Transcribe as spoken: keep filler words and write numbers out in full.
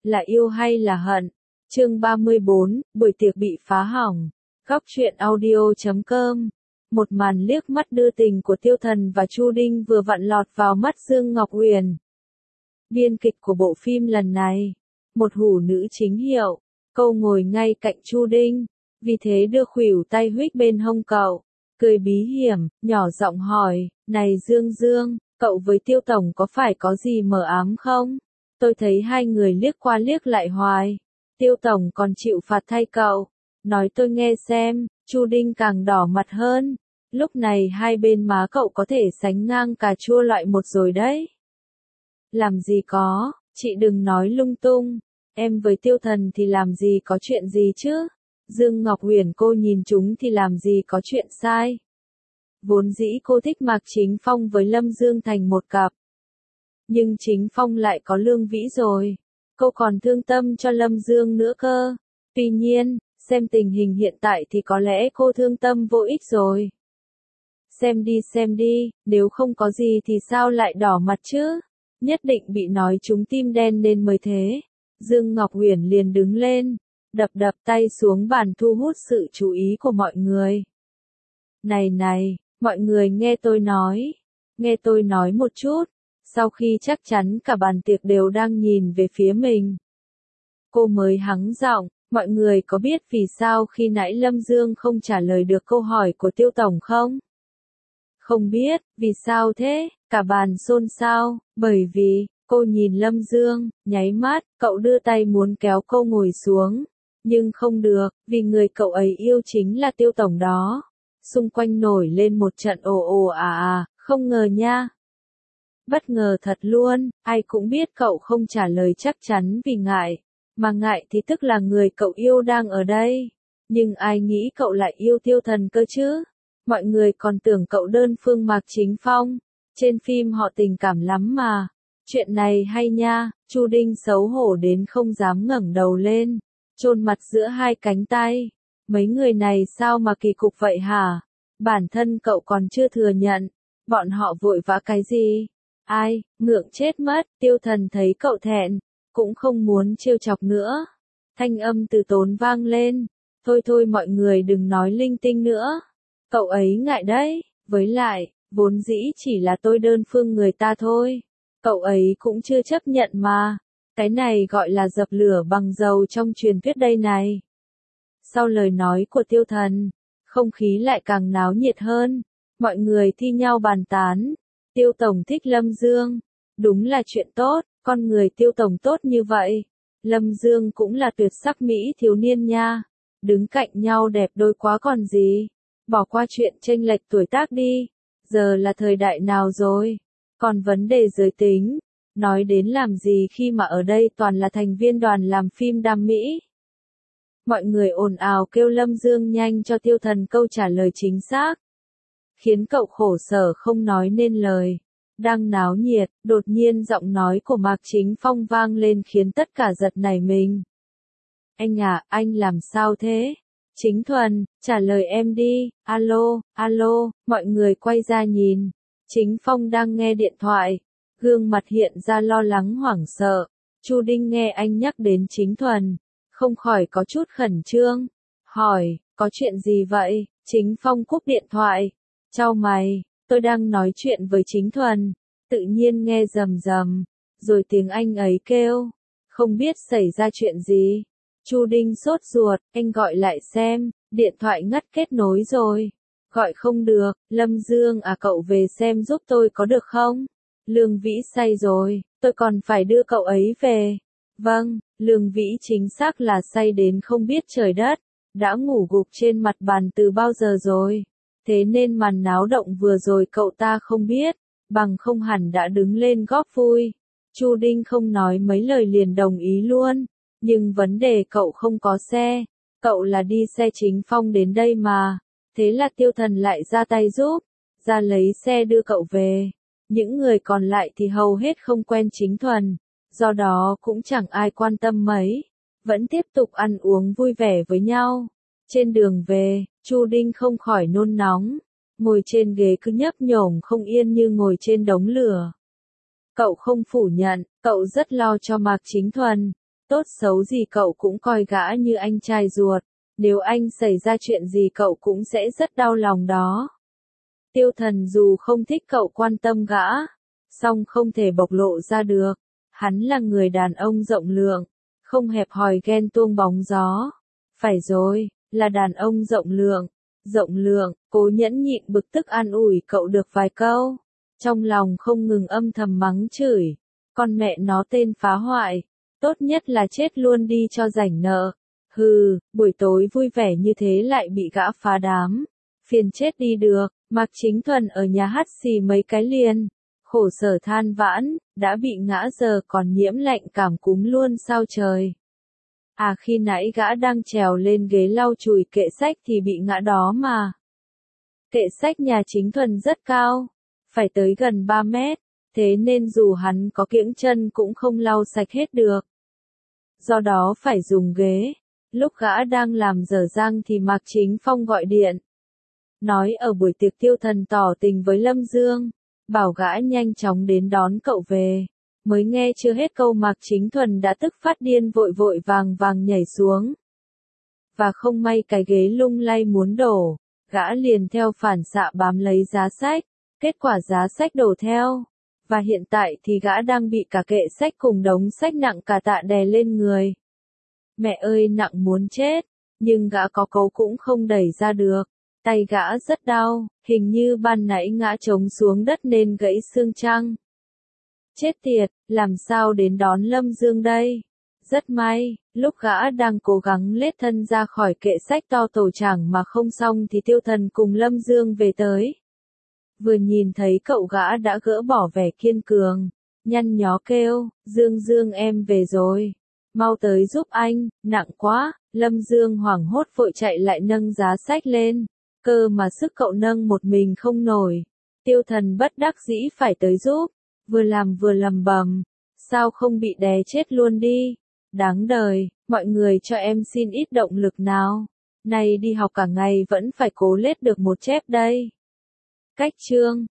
là yêu hay là hận? Chương ba mươi bốn, buổi tiệc bị phá hỏng. Góc truyện audio chấm com. Một màn liếc mắt đưa tình của Tiêu Thần và Chu Đinh vừa vặn lọt vào mắt Dương Ngọc Huyền. Biên kịch của bộ phim lần này, một hủ nữ chính hiệu, cô ngồi ngay cạnh Chu Đinh, vì thế đưa khuỷu tay huých bên hông cậu, cười bí hiểm, nhỏ giọng hỏi, này Dương Dương, cậu với Tiêu Tổng có phải có gì mờ ám không? Tôi thấy hai người liếc qua liếc lại hoài. Tiêu Tổng còn chịu phạt thay cậu. Nói tôi nghe xem. Chu Đinh càng đỏ mặt hơn. Lúc này hai bên má cậu có thể sánh ngang cà chua loại một rồi đấy. Làm gì có, chị đừng nói lung tung. Em với Tiêu Thần thì làm gì có chuyện gì chứ? Dương Ngọc Huyền cô nhìn chúng thì làm gì có chuyện sai. Vốn dĩ cô thích Mạc Chính Phong với Lâm Dương thành một cặp. Nhưng Chính Phong lại có Lương Vĩ rồi. Cô còn thương tâm cho Lâm Dương nữa cơ. Tuy nhiên, xem tình hình hiện tại thì có lẽ cô thương tâm vô ích rồi. Xem đi xem đi, nếu không có gì thì sao lại đỏ mặt chứ? Nhất định bị nói trúng tim đen nên mới thế. Dương Ngọc Huyền liền đứng lên, đập đập tay xuống bàn thu hút sự chú ý của mọi người. Này này, mọi người nghe tôi nói. Nghe tôi nói một chút. Sau khi chắc chắn cả bàn tiệc đều đang nhìn về phía mình, cô mới hắng giọng, mọi người có biết vì sao khi nãy Lâm Dương không trả lời được câu hỏi của Tiêu Tổng không? Không biết, vì sao thế? Cả bàn xôn xao, bởi vì, cô nhìn Lâm Dương, nháy mắt, cậu đưa tay muốn kéo cô ngồi xuống, nhưng không được, vì người cậu ấy yêu chính là Tiêu Tổng đó. Xung quanh nổi lên một trận ồ ồ à à, không ngờ nha. Bất ngờ thật luôn, ai cũng biết cậu không trả lời chắc chắn vì ngại, mà ngại thì tức là người cậu yêu đang ở đây. Nhưng ai nghĩ cậu lại yêu Tiêu Thần cơ chứ? Mọi người còn tưởng cậu đơn phương Mạc Chính Phong, trên phim họ tình cảm lắm mà. Chuyện này hay nha, Chu Đinh xấu hổ đến không dám ngẩng đầu lên, chôn mặt giữa hai cánh tay. Mấy người này sao mà kỳ cục vậy hả? Bản thân cậu còn chưa thừa nhận, bọn họ vội vã cái gì? Ai, ngượng chết mất, Tiêu Thần thấy cậu thẹn, cũng không muốn trêu chọc nữa. Thanh âm từ tốn vang lên, thôi thôi mọi người đừng nói linh tinh nữa. Cậu ấy ngại đấy, với lại, vốn dĩ chỉ là tôi đơn phương người ta thôi. Cậu ấy cũng chưa chấp nhận mà, cái này gọi là dập lửa bằng dầu trong truyền thuyết đây này. Sau lời nói của Tiêu Thần, không khí lại càng náo nhiệt hơn, mọi người thi nhau bàn tán. Tiêu Tổng thích Lâm Dương, đúng là chuyện tốt, con người Tiêu Tổng tốt như vậy. Lâm Dương cũng là tuyệt sắc mỹ thiếu niên nha, đứng cạnh nhau đẹp đôi quá còn gì. Bỏ qua chuyện chênh lệch tuổi tác đi, giờ là thời đại nào rồi, còn vấn đề giới tính, nói đến làm gì khi mà ở đây toàn là thành viên đoàn làm phim đam mỹ. Mọi người ồn ào kêu Lâm Dương nhanh cho Tiêu Thần câu trả lời chính xác, khiến cậu khổ sở không nói nên lời. Đang náo nhiệt, đột nhiên giọng nói của Mạc Chính Phong vang lên khiến tất cả giật nảy mình. Anh à, anh làm sao thế? Chính Thuần, trả lời em đi. Alo, alo, mọi người quay ra nhìn. Chính Phong đang nghe điện thoại, gương mặt hiện ra lo lắng hoảng sợ. Chu Đinh nghe anh nhắc đến Chính Thuần, không khỏi có chút khẩn trương, hỏi, có chuyện gì vậy? Chính Phong cúp điện thoại, chau mày, tôi đang nói chuyện với Chính Thuần, tự nhiên nghe rầm rầm, rồi tiếng anh ấy kêu, không biết xảy ra chuyện gì. Chu Đinh sốt ruột, anh gọi lại xem, điện thoại ngắt kết nối rồi. Gọi không được, Lâm Dương à cậu về xem giúp tôi có được không? Lương Vĩ say rồi, tôi còn phải đưa cậu ấy về. Vâng, Lương Vĩ chính xác là say đến không biết trời đất, đã ngủ gục trên mặt bàn từ bao giờ rồi. Thế nên màn náo động vừa rồi cậu ta không biết, bằng không hẳn đã đứng lên góp vui. Chu Đinh không nói mấy lời liền đồng ý luôn, nhưng vấn đề cậu không có xe, cậu là đi xe Chính Phong đến đây mà, thế là Tiêu Thần lại ra tay giúp, ra lấy xe đưa cậu về. Những người còn lại thì hầu hết không quen Chính Thuần, do đó cũng chẳng ai quan tâm mấy, vẫn tiếp tục ăn uống vui vẻ với nhau. Trên đường về, Chu Đinh không khỏi nôn nóng, ngồi trên ghế cứ nhấp nhổm không yên như ngồi trên đống lửa. Cậu không phủ nhận, cậu rất lo cho Mạc Chính Thuần, Tốt xấu gì cậu cũng coi gã như anh trai ruột, nếu anh xảy ra chuyện gì cậu cũng sẽ rất đau lòng đó. Tiêu Thần dù không thích cậu quan tâm gã, song không thể bộc lộ ra được, hắn là người đàn ông rộng lượng, không hẹp hòi ghen tuông bóng gió. Phải rồi, là đàn ông rộng lượng, rộng lượng, Cố nhẫn nhịn bực tức an ủi cậu được vài câu, trong lòng không ngừng âm thầm mắng chửi, con mẹ nó tên phá hoại, tốt nhất là chết luôn đi cho rảnh nợ. Hừ, buổi tối vui vẻ như thế lại bị gã phá đám, phiền chết đi được. Mạc Chính Thuần ở nhà hắt xì mấy cái liền, khổ sở than vãn, đã bị ngã giờ còn nhiễm lạnh cảm cúm luôn sao trời. À khi nãy gã đang trèo lên ghế lau chùi kệ sách thì bị ngã đó mà. Kệ sách nhà Chính Thuần rất cao, phải tới gần ba mét, thế nên dù hắn có kiễng chân cũng không lau sạch hết được. Do đó phải dùng ghế, lúc gã đang làm dở dang thì Mạc Chính Phong gọi điện. Nói ở buổi tiệc Tiêu Thần tỏ tình với Lâm Dương, bảo gã nhanh chóng đến đón cậu về. Mới nghe chưa hết câu Mạc Chính Thuần đã tức phát điên vội vội vàng vàng nhảy xuống. Và không may cái ghế lung lay muốn đổ, gã liền theo phản xạ bám lấy giá sách, kết quả giá sách đổ theo. Và hiện tại thì gã đang bị cả kệ sách cùng đống sách nặng cả tạ đè lên người. Mẹ ơi nặng muốn chết, nhưng gã có cấu cũng không đẩy ra được. Tay gã rất đau, hình như ban nãy ngã trống xuống đất nên gãy xương chăng. Chết tiệt, làm sao đến đón Lâm Dương đây? Rất may, lúc gã đang cố gắng lết thân ra khỏi kệ sách to tổ chảng mà không xong thì Tiêu Thần cùng Lâm Dương về tới. Vừa nhìn thấy cậu gã đã gỡ bỏ vẻ kiên cường, nhăn nhó kêu, Dương Dương em về rồi. Mau tới giúp anh, nặng quá. Lâm Dương hoảng hốt vội chạy lại nâng giá sách lên. Cơ mà sức cậu nâng một mình không nổi. Tiêu Thần bất đắc dĩ phải tới giúp. Vừa làm vừa lầm bầm. Sao không bị đè chết luôn đi. Đáng đời, mọi người cho em xin ít động lực nào. Này đi học cả ngày vẫn phải cố lết được một chép đây. Cách chương